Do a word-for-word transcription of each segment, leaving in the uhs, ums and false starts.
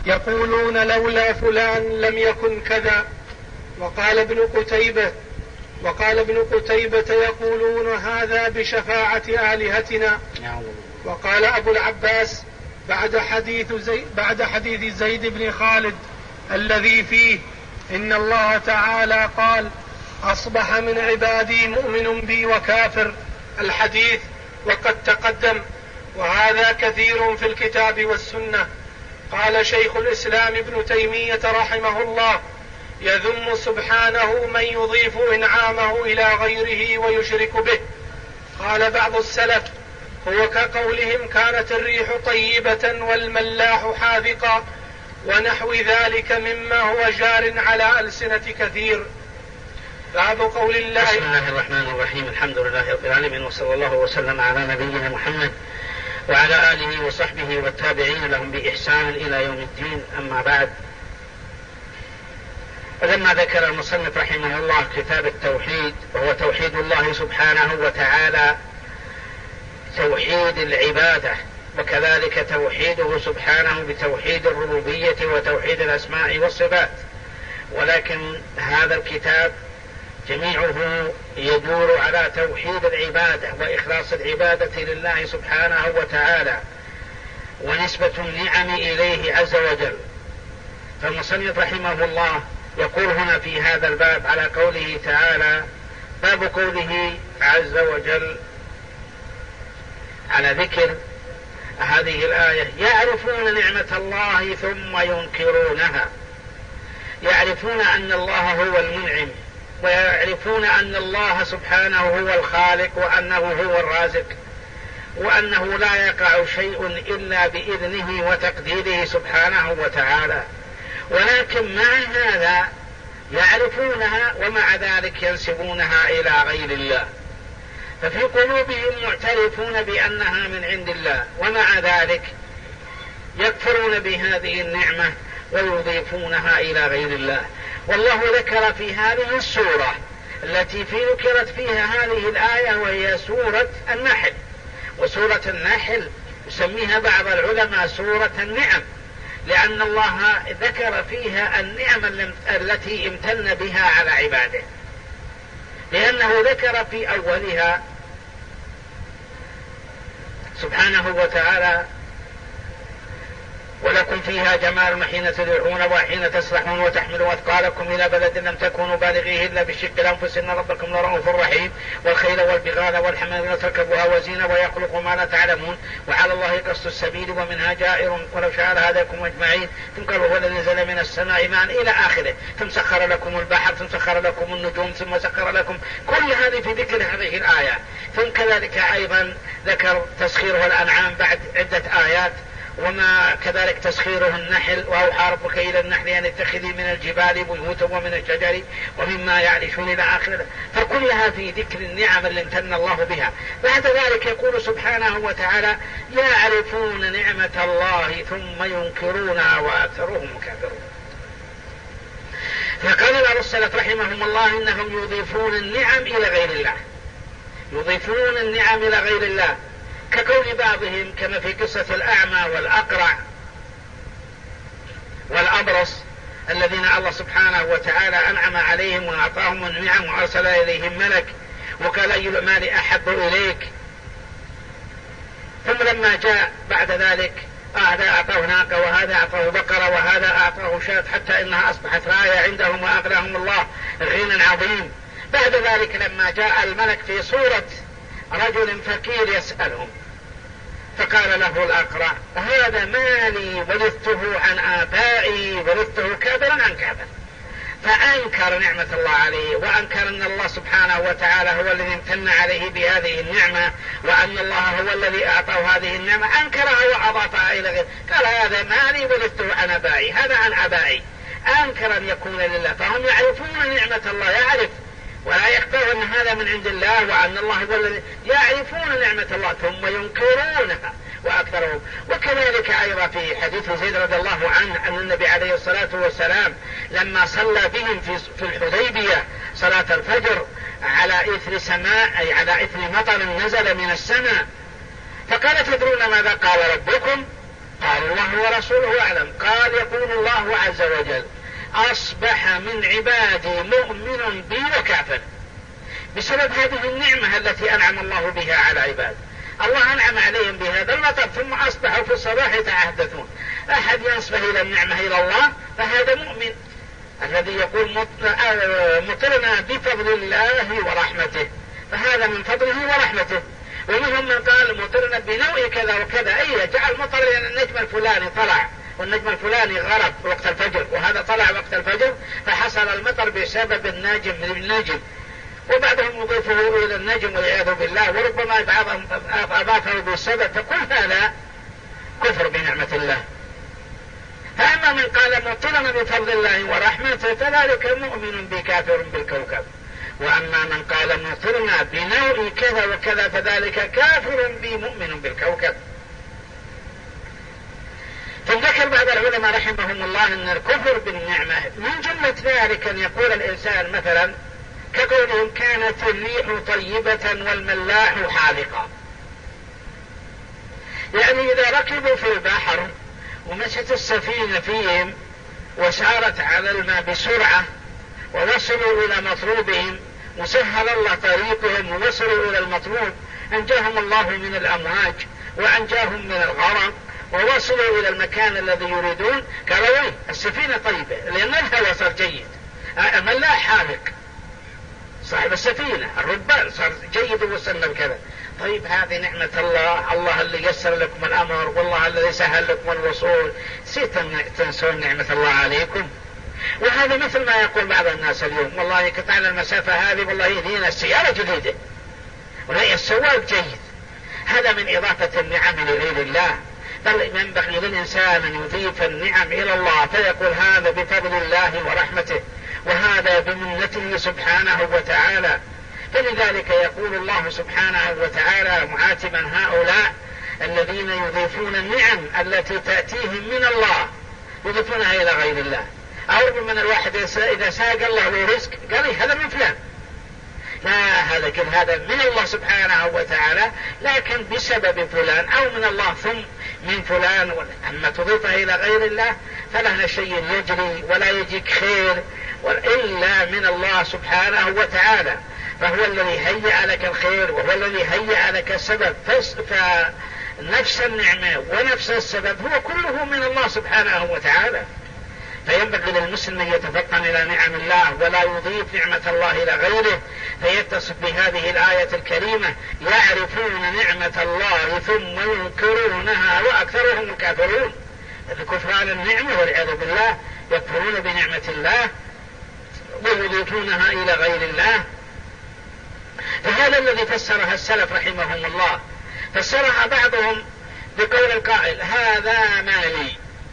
يقولون لولا فلان لم يكن كذا. وقال ابن قتيبة وقال ابن قتيبة يقولون هذا بشفاعة آلهتنا. وقال أبو العباس بعد حديث, زي بعد حديث زيد بن خالد الذي فيه إن الله تعالى قال أصبح من عبادي مؤمن بي وكافر، الحديث وقد تقدم، وهذا كثير في الكتاب والسنة. قال شيخ الإسلام ابن تيمية رحمه الله يذم سبحانه من يضيف إنعامه إلى غيره ويشرك به. قال بعض السلف هو كقولهم كانت الريح طيبة والملاح حاذقا ونحو ذلك مما هو جار على ألسنة كثير. باب قول الله. بسم الله الرحمن الرحيم، الحمد لله رب العالمين، وصلى الله وسلم على نبينا محمد وعلى آله وصحبه والتابعين لهم بإحسان إلى يوم الدين. أما بعد، لما ذكر المصنف رحمه الله كتاب التوحيد، وهو توحيد الله سبحانه وتعالى، توحيد العبادة، وكذلك توحيده سبحانه بتوحيد الربوبية وتوحيد الأسماء والصفات. ولكن هذا الكتاب جميعه يدور على توحيد العبادة وإخلاص العبادة لله سبحانه وتعالى ونسبة النعم إليه عز وجل. فالمصنف رحمه الله يقول هنا في هذا الباب على قوله تعالى، باب قوله عز وجل على ذكر هذه الآية: يعرفون نعمة الله ثم ينكرونها. يعرفون أن الله هو المنعم، ويعرفون أن الله سبحانه هو الخالق، وأنه هو الرازق، وأنه لا يقع شيء إلا بإذنه وتقديره سبحانه وتعالى. ولكن مع هذا يعرفونها ومع ذلك ينسبونها إلى غير الله، ففي قلوبهم معترفون بأنها من عند الله، ومع ذلك يكفرون بهذه النعمة ويضيفونها إلى غير الله. والله ذكر في هذه السورة التي في ذكرت فيها هذه الآية، وهي سورة النحل. وسورة النحل يسميها بعض العلماء سورة النعم، لأن الله ذكر فيها النعم التي امتن بها على عباده، لأنه ذكر في أولها سبحانه وتعالى: ولكم فيها جمال حين تدعون وحين تسرحون وتحملوا أثقالكم إلى بلد لم تكونوا بالغيه إلا بشق الأنفس إن ربكم لرؤوف رحيم، والخيل والبغال والحمام لتركبوها وزينة ويخلق ما لا تعلمون وعلى الله قصد السبيل ومنها جائر ولو شاء لهداكم أجمعين ثم قال هو الذي نزل من السماء ماء إلى آخره، ثم سخر لكم البحر، ثم سخر لكم النجوم، ثم سخر لكم. كل هذه في ذكر هذه الآية. ثم كذلك أيضا ذكر تسخيره الأنعام بعد عدة آيات، وما كذلك تسخيره النحل: وأوحى ربك إلى النحل أن اتخذي من الجبال بيوتا ومن الشجر ومما يعرشون إلى آخره. فكلها في ذكر النعم اللي امتن الله بها. بعد ذلك يقول سبحانه وتعالى: يعرفون نعمة الله ثم ينكرونها وأكثرهم كافرون. فقال بعض السلف رحمهم الله إنهم يضيفون النعم إلى غير الله، يضيفون النعم إلى غير الله، كقول بعضهم كما في قصة الأعمى والأقرع والأبرص الذين الله سبحانه وتعالى أنعم عليهم وأعطاهم النعم وأرسل إليهم ملك وقال: أي المال أحب إليك؟ ثم لما جاء بعد ذلك هذا أعطاه ناقة وهذا أعطاه بقرة وهذا أعطاه شاة، حتى إنها أصبحت راية عندهم وأغناهم الله غنى عظيم. بعد ذلك لما جاء الملك في صورة رجل فقير يسألهم، فقال له الأقرع: هذا مالي ورثته عن آبائي، ورثته كابرا عن كابر. فأنكر نعمة الله عليه، وأنكر أن الله سبحانه وتعالى هو الذي امتن عليه بهذه النعمة، وأن الله هو الذي أعطاه هذه النعمة. أنكرها وأضافها إلى غيره، قال: هذا مالي ورثته عن آبائي، هذا عن آبائي. أنكر أن يكون لله. فهم يعرفون نعمة الله، يعرف ولا يخفى أن هذا من عند الله، وأن الله هو الذي يعرفون نعمة الله ثم ينكرونها وأكثرهم. وكذلك أيضا في حديث زيد رضي الله عنه أن النبي عليه الصلاة والسلام لما صلى بهم في الحديبية صلاة الفجر على إثر سماء، أي على إثر مطر نزل من السماء، فقال: تدرون ماذا قال ربكم؟ قال الله ورسوله أعلم. قال يقول الله عز وجل أصبح من عبادي مؤمن بي وكافر، بسبب هذه النعمة التي أنعم الله بها على عباده. الله أنعم عليهم بهذا المطر ثم أصبحوا في الصباح يتحدثون. أحد ينسبه إلى النعمة إلى الله فهذا مؤمن، الذي يقول مطرنا بفضل الله ورحمته، فهذا من فضله ورحمته. ومنهم من قال مطرنا بنوع كذا وكذا، أي جعل مطر لأن النجم الفلاني طلع والنجم الفلاني غرب وقت الفجر وهذا طلع وقت الفجر فحصل المطر بسبب النجم من النجم. وبعضهم يضيفه إلى النجم والعياذ بالله، وربما بعضهم أضافه بالسبب، فكل هذا كفر بنعمة الله. فأما من قال مطرنا بفضل الله ورحمته فذلك مؤمن بكافر بالكوكب، وأما من قال مطرنا بنوع كذا وكذا فذلك كافر بمؤمن بالكوكب. فذكر بعض العلماء رحمهم الله أن الكفر بالنعمة من جملة ذلك أن يقول الإنسان مثلا كقولهم كانت الريح طيبة والملاح حالقا، يعني إذا ركبوا في البحر ومشت السفينة فيهم وسارت على الماء بسرعة ووصلوا إلى مطلوبهم وسهل الله طريقهم ووصلوا إلى المطلوب، أنجاهم الله من الأمواج وأنجاهم من الغرق ووصلوا إلى المكان الذي يريدون، قالوا وين السفينة طيبة لأن الهواء صار جيد، ملاح حالق صاحب السفينة الربان صار جيد ووصلنا بكذا. طيب هذه نعمة الله، الله اللي يسر لكم الأمر والله الذي سهل لكم الوصول، تنسون نعمة الله عليكم. وهذا مثل ما يقول بعض الناس اليوم والله قطعنا المسافة هذه والله يهدينا السيارة جديدة ولا السواق جيد. هذا من إضافة النعم لغير الله، بل ينبغي للإنسان أن يضيف النعم إلى الله فيقول هذا بفضل الله ورحمته وهذا بمنته سبحانه وتعالى. فلذلك يقول الله سبحانه وتعالى معاتبا هؤلاء الذين يضيفون النعم التي تأتيهم من الله يضيفونها إلى غير الله. أو من الواحد إذا ساق الله له رزق قال هذا من فلان، لا هذا كل هذا من الله سبحانه وتعالى لكن بسبب فلان أو من الله ثم من فلان. أما تضيفها إلى غير الله فلا شيء يجري ولا يجيك خير إلا من الله سبحانه وتعالى، فهو الذي هيأ لك الخير وهو الذي هيأ لك السبب. فنفس النعمة ونفس السبب هو كله من الله سبحانه وتعالى. فينبغي للمسلم أن يتفطن إلى نعم الله ولا يضيف نعمة الله إلى غيره، فيتصف بهذه الآية الكريمة يعرفون نعمة الله ثم ينكرونها وأكثرهم الكافرون. الكفران النعمة والعياذ بالله يكفرون بنعمة الله ويضيفونها إلى غير الله. فهذا الذي فسرها السلف رحمهم الله، فسرها بعضهم بقول القائل هذا مالي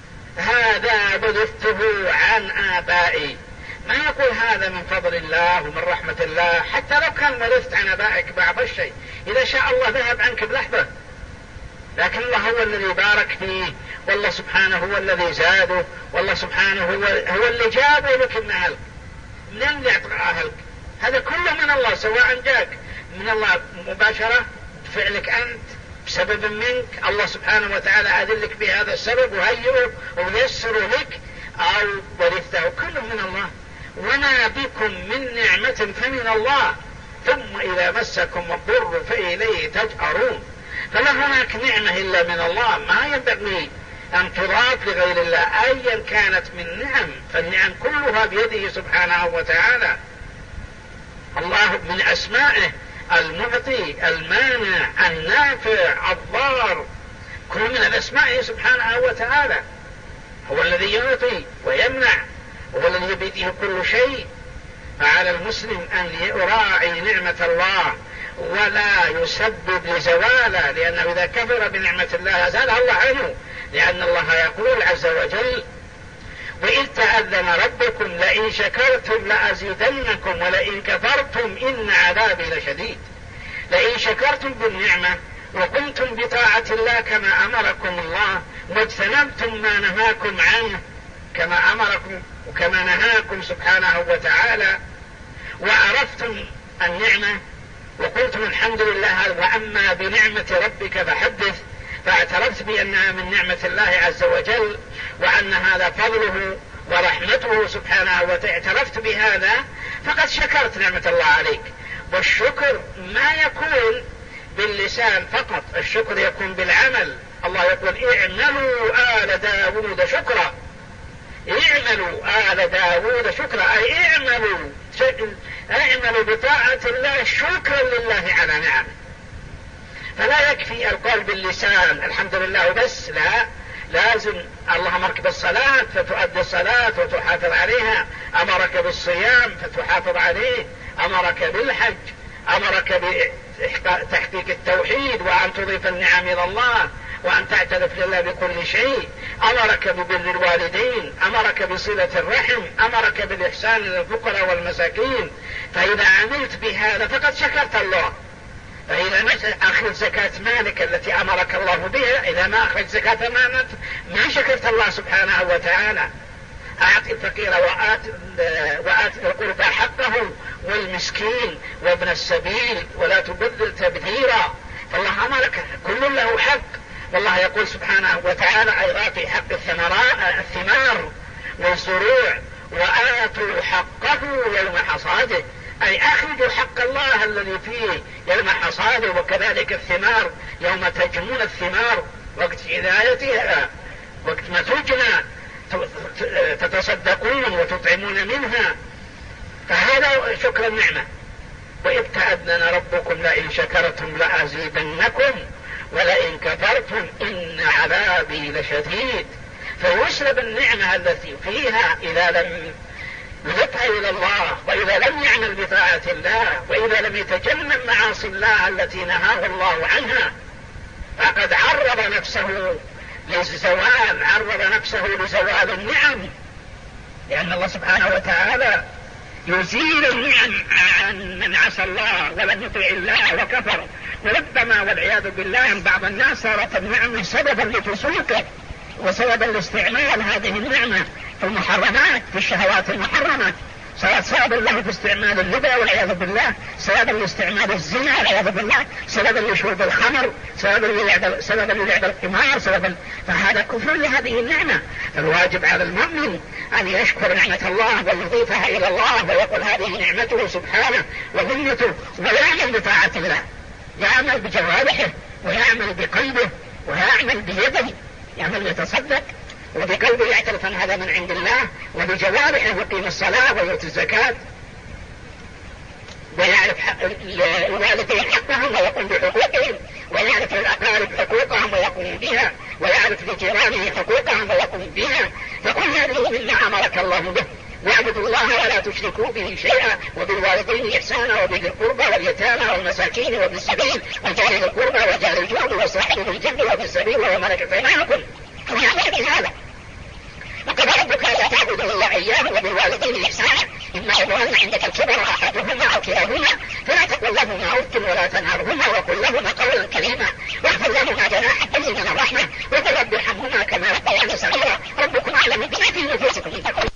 هذا بثته عن آبائي، ما يقول هذا من فضل الله ومن رحمة الله، حتى لو كان ورثت عن آبائك بعض الشيء إذا شاء الله ذهب عنك بلحظة، لكن الله هو الذي بارك فيه والله سبحانه هو الذي زاده والله سبحانه هو, هو اللي جابه لك من أهلك. من اللي أعطى أهلك هذا كله من الله، سواء جاك من الله مباشرة بفعلك أنت بسبب منك الله سبحانه وتعالى أذلك بهذا السبب وهيئه ويسره لك أو ورثته، كله من الله. وما بكم من نعمة فمن الله ثم إذا مسكم الضر فإليه تجأرون. فلا هناك نعمة إلا من الله، ما ينبغي أن تضاف لغير الله أيا كانت من نعم، فالنعم كلها بيده سبحانه وتعالى. الله من أسمائه المعطي المانع النافع الضار، كل من الأسماء سبحانه وتعالى. هو الذي يعطي ويمنع وهو الذي بيده كل شيء. فعلى المسلم أن يراعي نعمة الله ولا يسبب لزوالها، لأنه إذا كفر بنعمة الله أزالها الله عنه، لأن الله يقول عز وجل وإذ تأذن ربكم لئن شكرتم لأزيدنكم ولئن كفرتم إن عذابي لشديد. لئن شكرتم بالنعمة وقمتم بطاعة الله كما أمركم الله واجتنبتم ما نهاكم عنه كما أمركم وكما نهاكم سبحانه وتعالى وعرفتم النعمة وقلتم الحمد لله وأما بنعمة ربك فحدث، فاعترفت بأنها من نعمة الله عز وجل وأن هذا فضله ورحمته سبحانه وتعالى، اعترفت بهذا فقد شكرت نعمة الله عليك. والشكر ما يكون باللسان فقط، الشكر يكون بالعمل. الله يقول اعملوا آل داود شكرا، اعملوا آل داود شكرا، أي اعملوا اعملوا بطاعة الله شكرا لله على نعمه. فلا يكفي القول باللسان الحمد لله بس، لا، لازم الله أمرك بالصلاة فتؤدي الصلاة وتحافظ عليها، أمرك بالصيام فتحافظ عليه، أمرك بالحج، أمرك بتحقيق التوحيد وأن تضيف النعم إلى الله وأن تعترف لله بكل شيء، أمرك ببر الوالدين، أمرك بصلة الرحم، أمرك بالإحسان للفقراء والمساكين. فإذا عملت بهذا فقد شكرت الله. فإذا أخرج زكاة مالك التي أمرك الله بها، إذا ما أخرج زكاة مالك ما شكرت الله سبحانه وتعالى. أعطي الفقير وآت وآت القربى حقه والمسكين وابن السبيل ولا تبذل تبذيرا. فالله أمرك، كل له حق. والله يقول سبحانه وتعالى أيضا في حق الثمار والزروع وآتوا حقه يوم حصاده، أي أخرجوا حق الله الذي فيه يوم حصاده. وكذلك الثمار يوم تجنون الثمار وقت هدايتها، وقت ما تجنى تتصدقون وتطعمون منها، فهذا شكر النعمة. وإذ تأذن ربكم لئن شكرتم لأزيدنكم ولئن كفرتم إن عذابي لشديد. فيسلب النعمة التي فيها إذا لم يدفع إلى الله، وإذا لم يعمل بطاعة الله، وإذا لم يتجنب معاصي الله التي نهاه الله عنها، فقد عرض نفسه للزوال، عرض نفسه لزوال النعم. لأن الله سبحانه وتعالى يزيل النعم عن من عصى الله ولم يطع الله وكفر. وربما والعياذ بالله من بعض الناس صارت النعمة سببا لفسوقه وسببا لاستعمال هذه النعمة في المحرمات، في الشهوات المحرمة، صارت سببا له في استعمال الربا والعياذ بالله، سببا لاستعمال الزنا والعياذ بالله، سببا لشرب الخمر، سببا للعب سببا للعب القمار، سببا. فهذا كفر لهذه النعمة. فالواجب على المؤمن أن يشكر نعمة الله ويضيفها إلى الله ويقول هذه نعمته سبحانه ومنته، ويعمل بطاعة الله، يعمل بجوارحه ويعمل بقلبه ويعمل بيده، يعمل يتصدق وبقلبه يعترف أن هذا من عند الله، وبجوارحه يقيم الصلاة ويؤتي الزكاة ويعرف الوالدين حقهم ويقوم بحقوقهم، ويعرف للأقارب حقوقهم ويقوم بها، ويعرف لجيرانه حقوقهم ويقوم بها. فكل هذه مما أمرك الله به. واعبدوا الله ولا تشركوا به شيئا وبالوالدين إحسانا وبذي القربى واليتامى والمساكين وابن السبيل وجار ذي القربى وجار الجنب وصاحب بالجنب وابن السبيل وملكت أيمانكم. ويعمل هذا. وقد ربك لا تعبد الا اياه وبالوالدين احسانا اما يبلغن عندك الكبر احدهما او كلاهما فلا تقل لهما اف ولا تنهرهما وقل لهما قولا كريما واخفض لهما جناح الذل من الرحمه وقل رب ارحمهما كما ربياني صغيرا ربكم اعلم بما في نفوسكم ان تقولوا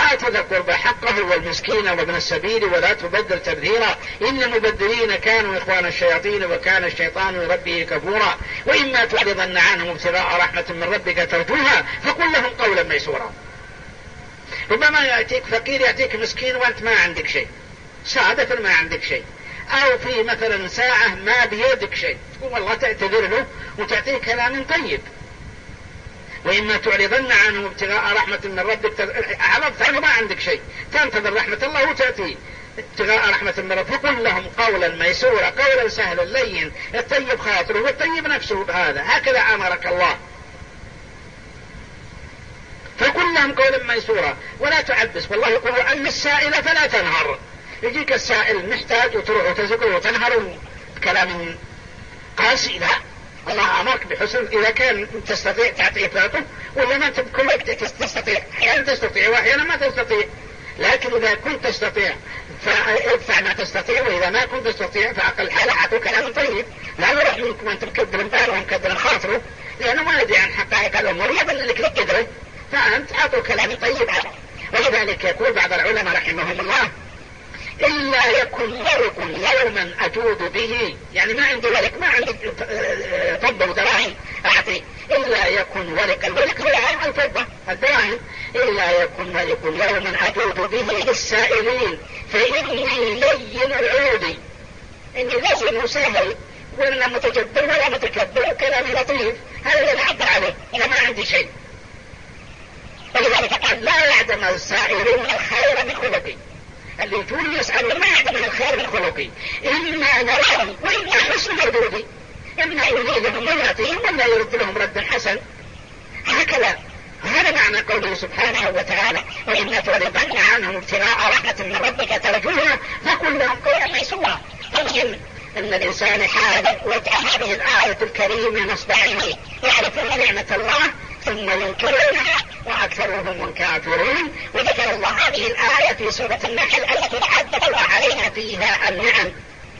وآت ذا القربى حقه والمسكين وابن السبيل ولا تبذر تبذيرا إن المبذرين كانوا إخوان الشياطين وكان الشيطان لربه كفورا وإما تعرضن عنهم ابتغاء رحمة من ربك ترجوها فقل لهم قولا ميسورا. ربما يأتيك فقير يأتيك مسكين وأنت ما عندك شيء، صادفا ما عندك شيء، أو في مثلا ساعة ما بيدك شيء، تقول والله تعتذر له وتعطيه كلام طيب. وإما تعرضن عنه ابتغاء رحمة من ربك، أعرضت عنه ما عندك شيء، تنتظر رحمة الله وتأتيه ابتغاء رحمة من ربك، فقل لهم قولا ميسورا، قولا سهلا لين الطيب خاطره والطيب نفسه بهذا، هكذا أمرك الله. فقل لهم قولا ميسورا ولا تعبس. والله يقول أما السائل فلا تنهر، يجيك السائل محتاج وتروح وتزقه وتنهر كلام قاسي، لا، الله أمرك بحسن. إذا كان تستطيع تعطيه تعطه، ولا ما كل تستطيع، أحيانا تستطيع وأحيانا ما تستطيع، لكن إذا كنت تستطيع فادفع ما تستطيع، وإذا ما كنت تستطيع فأقل حالة أعطوا كلام طيب، لا يروح منك وأنت مكدر مباله ومكدر خاطره، لأنه ما يدري عن حقائق الأمور يبلغ لك كدره، فأنت أعطوا كلام طيب. ولذلك يقول بعض العلماء رحمهم الله إلا يكن ورق يوما أجود به، يعني ما عندي ورق، ما عندي فضة ودراهم أعطي، إلا يكن ورق، الورق هو الفضة الدراهم، إلا يكن ورق يوما أجود به للسائلين فإني لين العود، إني لين وسهل ولا متجبر ولا متكبر، كلام لطيف، هذا اللي أعبر عليه إذا ما عندي شيء. ولذلك قال لا يعدم السائلون الخير من خلقي، اللي يقول يسأل ما يعدم الخير من خلقي، إما نرهم وإما حسن مردودي، إما يريدهم ويعطيهم ولا يرد لهم رد حسن، هكذا. هذا معنى قوله سبحانه وتعالى وإما تعرضن عنهم ابتغاء رحمة من ربك ترجوها فقل لهم قولا ميسورا. طيب أن الإنسان حاذق وجه هذه الآية الكريمة نصب عينيه، يعرفون نعمة الله ثم ينكرونها وأكثرهم كافرون. وذكر الله هذه الآية في سورة النحل التي عدد الله عليها فيها النعم،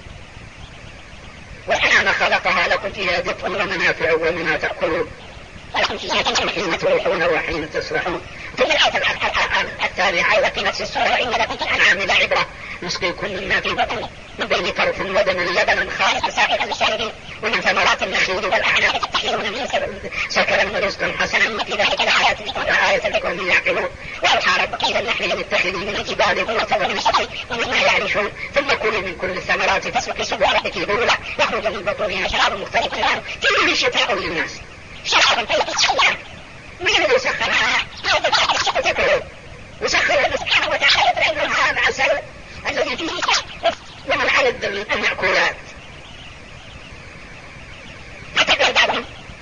والأنعام خلقها لكم فيها دفء ومنافع ومنها تأكلون ولكم فيها تنعم حين تروحون وحين تسرحون. ثم الآية التابعة التي نفس السورة وإن لكم في الأنعام لعبرة نسقيكم مما في بطنه من بين فرث ودم لبنا خالصا سائغا للشاربين ومن ثمرات النخيل والأعناب تتخذون منه سكرا ورزقا حسنا وفي ذلك لآيات لآية لقوم يعقلون. وأوحى ربك إلى النحل أن اتخذي من الجبال بيوتا ومن الشجر ومما يعرشون ثم كلوا من كل الثمرات فاسلكي سبل ربك ذللا يخرج من بطونها شراب مختلف ألوانه فيه شفاء للناس شرابا طيبا صياما من الذي سخرها هذا الشيء تكره وسخر الله سبحانه وتعالى فإن هذا عسل الذي فيه ومن عدد من المأكولات. فتقول بعضهم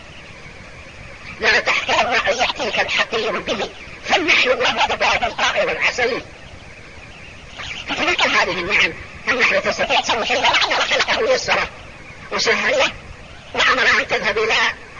لا تحتاج أن يأتيك الحقير به فالنحل وهو ضباب الطائر والعسل. فتذكر هذه النعم النحل تستطيع تسوي شيء لأنه خلقه يسره وسهل له وأمر أن تذهب إلى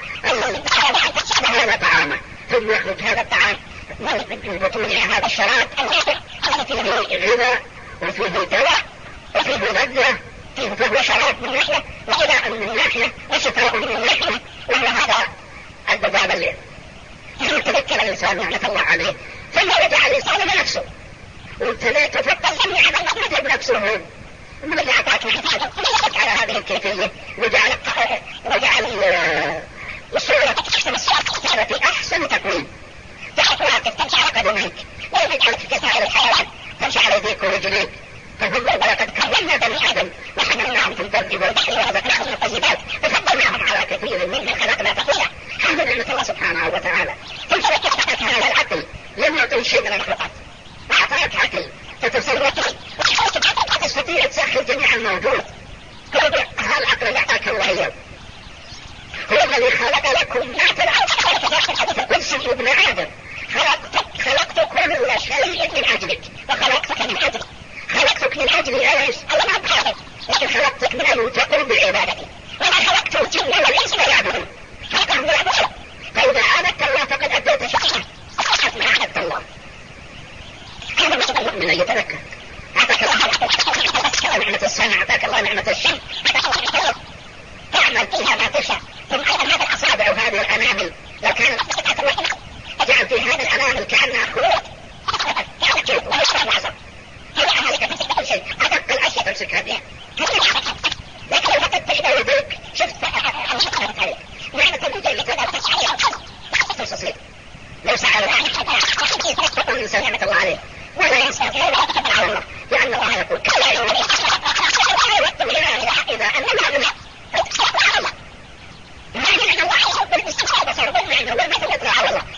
هذا طعامه ثم يخرج هذا الطعام من بطونها هذا الشراب الذي فيه غذاء وفيه دواء وفيه لذة فيه فهو شراب من ناحية وغذاء من ناحية وشفاء من ناحية وهو هذا الضباب الليل. يتذكر الإنسان نعمة الله عليه ثم رجع الإنسان بنفسه وانت لا تفكر جميعا الله بنفسه من اللي أعطاك محتاجة على هذه الكيفية وجعل وجعل الصورة تحسن الصورة في أحسن تكوين تحطها تمشي على قدميك ويجعلك في كسائر الحيوان تمشي على يديك ورجليك فهو ولقد كرمنا بني آدم وحملناهم في البر والبحر ورزقناهم من الطيبات وفضلناهم على كثير ممن خلقنا تفضيلا. هذا نعمة الله سبحانه وتعالى. ثم لك هذا العقل لم يعطي شيء من المخلوقات وأعطاك عقل تتصرف تستطيع تسخر جميع الموجود. هذا العقل اللي أعطاك الله اليوم هو الذي خلق لكم ما في الأرض قدسي ابن آدم خلقتك خلقت كل شيء من أجلك وخلقتك من أجل خلقتك من أجل إيش الله ما بخلقك لكن خلقتك من أجل تقوم بعبادتي وما خلقت الجن والإنس ويعبدون خلقهم بالعبادة. فإذا عبدت الله فقد أديت شيئا أخذت ما عبدت الله. هذا مصدر المؤمن أن يتذكر أعطاك الله نعمة السمع أعطاك الله نعمة الشم تعمل فيها ما تشاء. ثم أيضا هذه الأصابع وهذه الأنامل لو كان اجعل في هذه الأنامل كأنها خلوط نعمة الله عليه ولا ينسى لا يتكبر على الله، لأن الله يقول كلا إذا أنما الله ما يجب أن الله يحب الاستقامة صار بالله والبيت يطلع على الله